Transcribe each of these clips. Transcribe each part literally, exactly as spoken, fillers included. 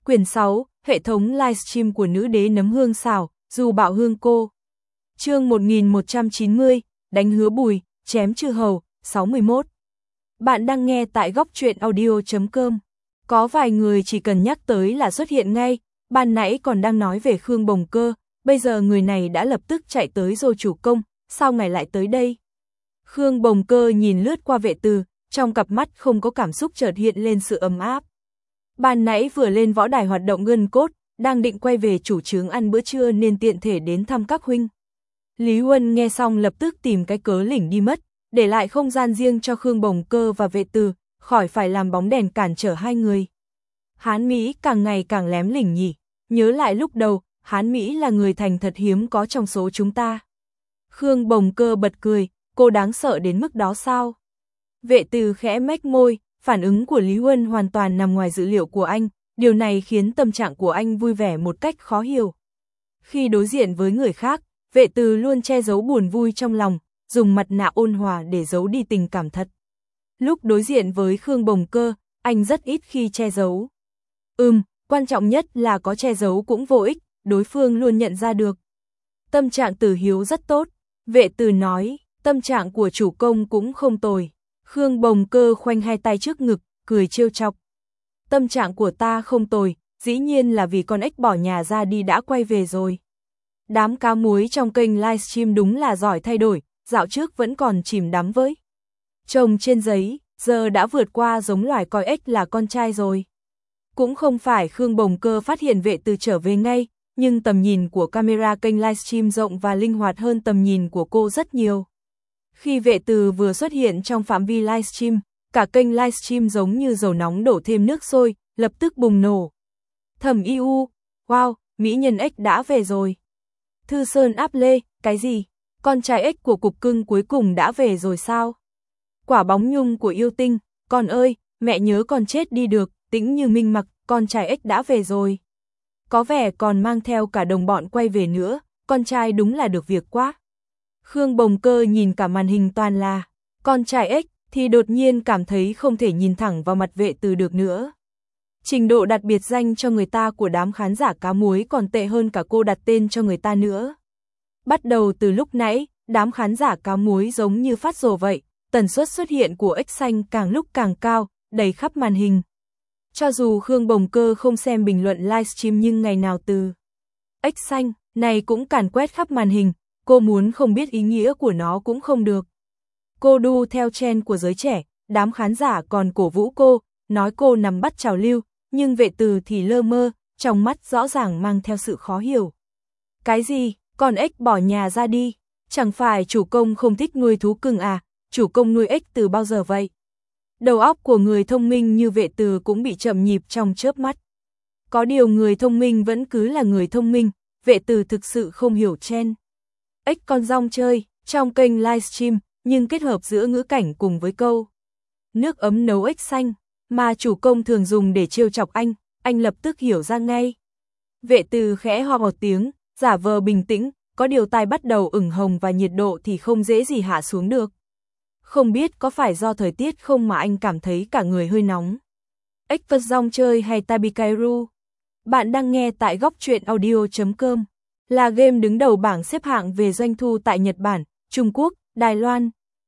Quyển sáu, hệ thống livestream của nữ đế nấm hương xào, dù bạo hương cô. Chương một nghìn một trăm chín mươi, đánh hứa bùi, chém chư hầu, sáu mươi mốt. Bạn đang nghe tại góc truyện audio chấm com. Có vài người chỉ cần nhắc tới là xuất hiện ngay, ban nãy còn đang nói về Khương Bồng Cơ, bây giờ người này đã lập tức chạy tới rồi chủ công, sao ngài lại tới đây? Khương Bồng Cơ nhìn lướt qua Vệ Từ, trong cặp mắt không có cảm xúc chợt hiện lên sự ấm áp. Ban nãy vừa lên võ đài hoạt động gân cốt, đang định quay về chủ trướng ăn bữa trưa nên tiện thể đến thăm các huynh. Lý Huân nghe xong lập tức tìm cái cớ lỉnh đi mất, để lại không gian riêng cho Khương Bồng Cơ và Vệ Từ, khỏi phải làm bóng đèn cản trở hai người. Hán Mỹ càng ngày càng lém lỉnh nhỉ, nhớ lại lúc đầu, Hán Mỹ là người thành thật hiếm có trong số chúng ta. Khương Bồng Cơ bật cười, cô đáng sợ đến mức đó sao? Vệ Từ khẽ mách môi, phản ứng của Lý Huân hoàn toàn nằm ngoài dữ liệu của anh, điều này khiến tâm trạng của anh vui vẻ một cách khó hiểu. Khi đối diện với người khác, Vệ Từ luôn che giấu buồn vui trong lòng, dùng mặt nạ ôn hòa để giấu đi tình cảm thật. Lúc đối diện với Khương Bồng Cơ, anh rất ít khi che giấu. Ừm, quan trọng nhất là có che giấu cũng vô ích, đối phương luôn nhận ra được. Tâm trạng Tử Hiếu rất tốt, Vệ Từ nói, tâm trạng của chủ công cũng không tồi. Khương Bồng Cơ khoanh hai tay trước ngực, cười trêu chọc. Tâm trạng của ta không tồi, dĩ nhiên là vì con ếch bỏ nhà ra đi đã quay về rồi. Đám cá muối trong kênh livestream đúng là giỏi thay đổi, dạo trước vẫn còn chìm đắm với trồng trên giấy, giờ đã vượt qua giống loài coi ếch là con trai rồi. Cũng không phải Khương Bồng Cơ phát hiện Vệ Từ trở về ngay, nhưng tầm nhìn của camera kênh livestream rộng và linh hoạt hơn tầm nhìn của cô rất nhiều. Khi Vệ Từ vừa xuất hiện trong phạm vi livestream, cả kênh livestream giống như dầu nóng đổ thêm nước sôi, lập tức bùng nổ. Thẩm i u, wow, mỹ nhân ếch đã về rồi. Thư Sơn áp lê, cái gì? Con trai ếch của cục cưng cuối cùng đã về rồi sao? Quả bóng nhung của yêu tinh, con ơi, mẹ nhớ con chết đi được, Tĩnh Như Minh mặc, con trai ếch đã về rồi. Có vẻ còn mang theo cả đồng bọn quay về nữa, con trai đúng là được việc quá. Khương Bồng Cơ nhìn cả màn hình toàn là con trai ếch, thì đột nhiên cảm thấy không thể nhìn thẳng vào mặt Vệ Từ được nữa. Trình độ đặt biệt danh cho người ta của đám khán giả cá muối còn tệ hơn cả cô đặt tên cho người ta nữa. Bắt đầu từ lúc nãy, đám khán giả cá muối giống như phát rồ vậy, tần suất xuất hiện của ếch xanh càng lúc càng cao, đầy khắp màn hình. Cho dù Khương Bồng Cơ không xem bình luận livestream nhưng ngày nào từ ếch xanh này cũng càn quét khắp màn hình, cô muốn không biết ý nghĩa của nó cũng không được. Cô đu theo trend của giới trẻ, đám khán giả còn cổ vũ cô, nói cô nắm bắt trào lưu, nhưng Vệ Từ thì lơ mơ, trong mắt rõ ràng mang theo sự khó hiểu. Cái gì, con ếch bỏ nhà ra đi, chẳng phải chủ công không thích nuôi thú cưng à, chủ công nuôi ếch từ bao giờ vậy? Đầu óc của người thông minh như Vệ Từ cũng bị chậm nhịp trong chớp mắt. Có điều người thông minh vẫn cứ là người thông minh, Vệ Từ thực sự không hiểu trend. Ếch con rong chơi, trong kênh livestream, nhưng kết hợp giữa ngữ cảnh cùng với câu nước ấm nấu ếch xanh, mà chủ công thường dùng để trêu chọc anh, anh lập tức hiểu ra ngay. Vệ Từ khẽ ho một tiếng, giả vờ bình tĩnh, có điều tai bắt đầu ửng hồng và nhiệt độ thì không dễ gì hạ xuống được. Không biết có phải do thời tiết không mà anh cảm thấy cả người hơi nóng. Ếch vật rong chơi hay Tabikairu? Bạn đang nghe tại góc truyện audio chấm com, là game đứng đầu bảng xếp hạng về doanh thu tại Nhật Bản, Trung Quốc, Đài Loan.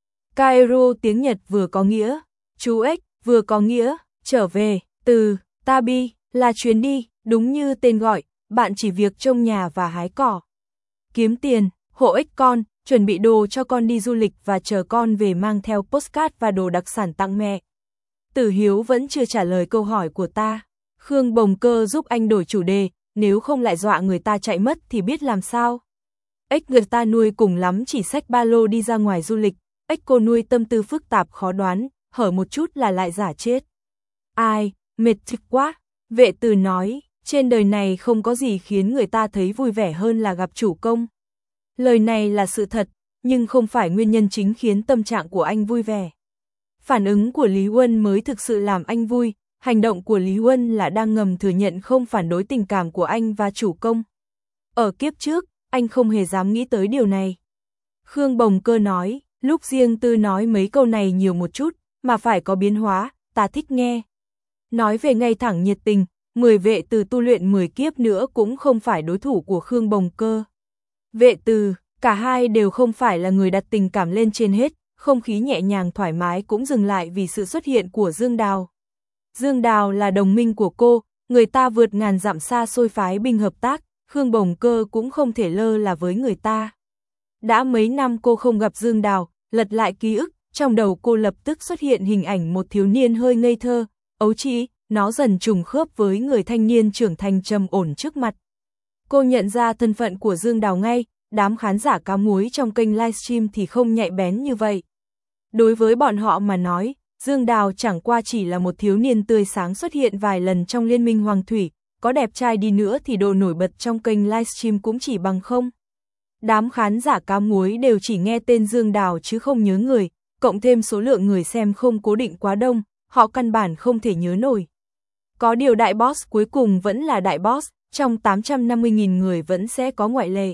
Kairu tiếng Nhật vừa có nghĩa chú ếch, vừa có nghĩa trở về, từ Tabi là chuyến đi, đúng như tên gọi, bạn chỉ việc trông nhà và hái cỏ. Kiếm tiền, hộ ếch con, chuẩn bị đồ cho con đi du lịch và chờ con về mang theo postcard và đồ đặc sản tặng mẹ. Tử Hiếu vẫn chưa trả lời câu hỏi của ta. Khương Bồng Cơ giúp anh đổi chủ đề, nếu không lại dọa người ta chạy mất thì biết làm sao. Ếch người ta nuôi cùng lắm chỉ xách ba lô đi ra ngoài du lịch, ếch cô nuôi tâm tư phức tạp khó đoán, hở một chút là lại giả chết. Ai, mệt thực quá, Vệ Từ nói, trên đời này không có gì khiến người ta thấy vui vẻ hơn là gặp chủ công. Lời này là sự thật, nhưng không phải nguyên nhân chính khiến tâm trạng của anh vui vẻ. Phản ứng của Lý Huân mới thực sự làm anh vui, hành động của Lý Huân là đang ngầm thừa nhận không phản đối tình cảm của anh và chủ công. Ở kiếp trước, anh không hề dám nghĩ tới điều này. Khương Bồng Cơ nói, lúc riêng tư nói mấy câu này nhiều một chút, mà phải có biến hóa, ta thích nghe. Nói về ngay thẳng nhiệt tình, mười vệ từ tu luyện mười kiếp nữa cũng không phải đối thủ của Khương Bồng Cơ. Vệ từ, cả hai đều không phải là người đặt tình cảm lên trên hết, không khí nhẹ nhàng thoải mái cũng dừng lại vì sự xuất hiện của Dương Đào. Dương Đào là đồng minh của cô, người ta vượt ngàn dặm xa xôi phái binh hợp tác, Khương Bồng Cơ cũng không thể lơ là với người ta. Đã mấy năm cô không gặp Dương Đào, lật lại ký ức, trong đầu cô lập tức xuất hiện hình ảnh một thiếu niên hơi ngây thơ, ấu trĩ, nó dần trùng khớp với người thanh niên trưởng thành trầm ổn trước mặt. Cô nhận ra thân phận của Dương Đào ngay, đám khán giả cá muối trong kênh livestream thì không nhạy bén như vậy. Đối với bọn họ mà nói, Dương Đào chẳng qua chỉ là một thiếu niên tươi sáng xuất hiện vài lần trong Liên minh Hoàng Thủy, có đẹp trai đi nữa thì độ nổi bật trong kênh livestream cũng chỉ bằng không. Đám khán giả cá muối đều chỉ nghe tên Dương Đào chứ không nhớ người, cộng thêm số lượng người xem không cố định quá đông, họ căn bản không thể nhớ nổi. Có điều đại boss cuối cùng vẫn là đại boss, trong tám trăm năm mươi nghìn người vẫn sẽ có ngoại lệ.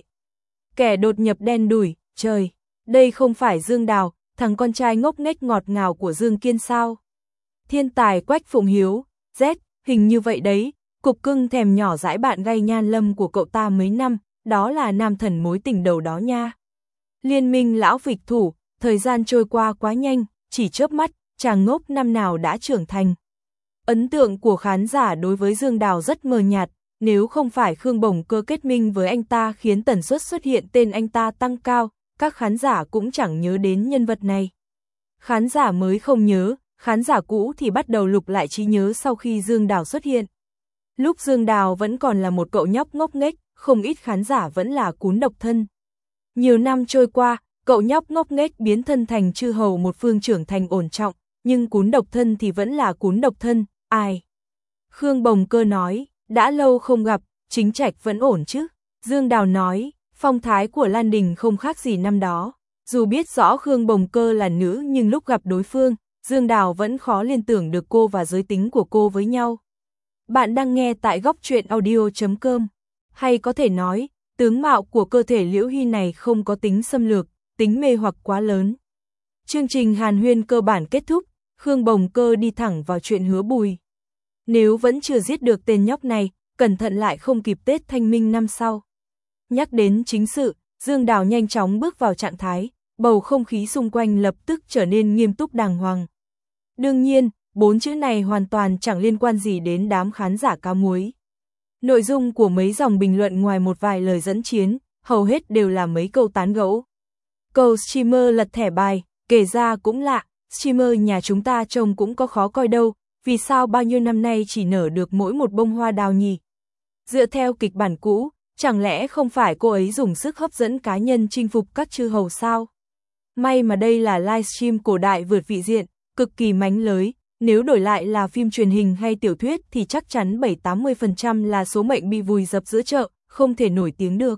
Kẻ đột nhập đen đủi, trời, đây không phải Dương Đào, thằng con trai ngốc nghếch ngọt ngào của Dương Kiên sao? Thiên tài Quách Phụng Hiếu, Z, hình như vậy đấy, cục cưng thèm nhỏ dãi bạn gay Nhan Lâm của cậu ta mấy năm, đó là nam thần mối tình đầu đó nha. Liên minh lão phịch thủ, thời gian trôi qua quá nhanh, chỉ chớp mắt, chàng ngốc năm nào đã trưởng thành. Ấn tượng của khán giả đối với Dương Đào rất mờ nhạt, nếu không phải Khương Bồng Cơ kết minh với anh ta khiến tần suất xuất hiện tên anh ta tăng cao, các khán giả cũng chẳng nhớ đến nhân vật này. Khán giả mới không nhớ, khán giả cũ thì bắt đầu lục lại trí nhớ sau khi Dương Đào xuất hiện. Lúc Dương Đào vẫn còn là một cậu nhóc ngốc nghếch, không ít khán giả vẫn là cún độc thân. Nhiều năm trôi qua, cậu nhóc ngốc nghếch biến thân thành chư hầu một phương trưởng thành ổn trọng, nhưng cún độc thân thì vẫn là cún độc thân, ai? Khương Bồng Cơ nói, đã lâu không gặp, chính trạch vẫn ổn chứ? Dương Đào nói, phong thái của Lan Đình không khác gì năm đó. Dù biết rõ Khương Bồng Cơ là nữ nhưng lúc gặp đối phương, Dương Đào vẫn khó liên tưởng được cô và giới tính của cô với nhau. Bạn đang nghe tại góc truyện audio chấm com. Hay có thể nói, tướng mạo của cơ thể Liễu Hy này không có tính xâm lược, tính mê hoặc quá lớn. Chương trình hàn huyên cơ bản kết thúc, Khương Bồng Cơ đi thẳng vào chuyện Hứa Bùi. Nếu vẫn chưa giết được tên nhóc này, cẩn thận lại không kịp Tết Thanh Minh năm sau. Nhắc đến chính sự, Dương Đào nhanh chóng bước vào trạng thái, bầu không khí xung quanh lập tức trở nên nghiêm túc đàng hoàng. Đương nhiên, bốn chữ này hoàn toàn chẳng liên quan gì đến đám khán giả cá muối. Nội dung của mấy dòng bình luận ngoài một vài lời dẫn chiến, hầu hết đều là mấy câu tán gẫu. Câu streamer lật thẻ bài, kể ra cũng lạ, streamer nhà chúng ta trông cũng có khó coi đâu, vì sao bao nhiêu năm nay chỉ nở được mỗi một bông hoa đào nhỉ? Dựa theo kịch bản cũ, chẳng lẽ không phải cô ấy dùng sức hấp dẫn cá nhân chinh phục các chư hầu sao? May mà đây là livestream cổ đại vượt vị diện, cực kỳ mánh lới, nếu đổi lại là phim truyền hình hay tiểu thuyết thì chắc chắn bảy đến tám mươi phần trăm là số mệnh bị vùi dập giữa chợ, không thể nổi tiếng được.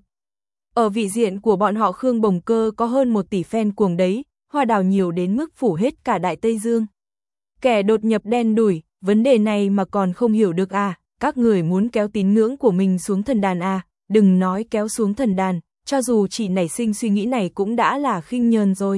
Ở vị diện của bọn họ Khương Bồng Cơ có hơn một tỷ fan cuồng đấy, hoa đào nhiều đến mức phủ hết cả Đại Tây Dương. Kẻ đột nhập đen đủi, vấn đề này mà còn không hiểu được à, các người muốn kéo tín ngưỡng của mình xuống thần đàn à, đừng nói kéo xuống thần đàn, cho dù chỉ nảy sinh suy nghĩ này cũng đã là khinh nhờn rồi.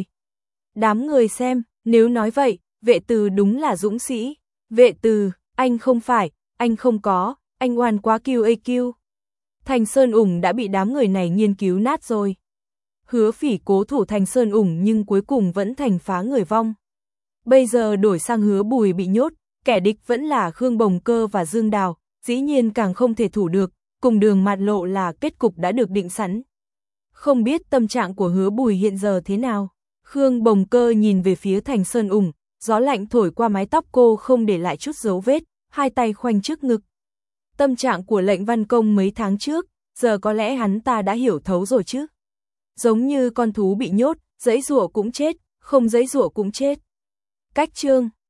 Đám người xem, nếu nói vậy, Vệ Từ đúng là dũng sĩ. Vệ Từ, anh không phải, anh không có, anh oan quá kiu a kiu. Thành Sơn Ủng đã bị đám người này nghiên cứu nát rồi. Hứa Phỉ cố thủ Thành Sơn Ủng nhưng cuối cùng vẫn thành phá người vong. Bây giờ đổi sang Hứa Bùi bị nhốt, kẻ địch vẫn là Khương Bồng Cơ và Dương Đào, dĩ nhiên càng không thể thủ được, cùng đường mạt lộ là kết cục đã được định sẵn. Không biết tâm trạng của Hứa Bùi hiện giờ thế nào. Khương Bồng Cơ nhìn về phía Thành Sơn Ủng, gió lạnh thổi qua mái tóc cô không để lại chút dấu vết, hai tay khoanh trước ngực. Tâm trạng của Lệnh Văn Công mấy tháng trước, giờ có lẽ hắn ta đã hiểu thấu rồi chứ. Giống như con thú bị nhốt, giãy giụa cũng chết, không giãy giụa cũng chết. Cách chương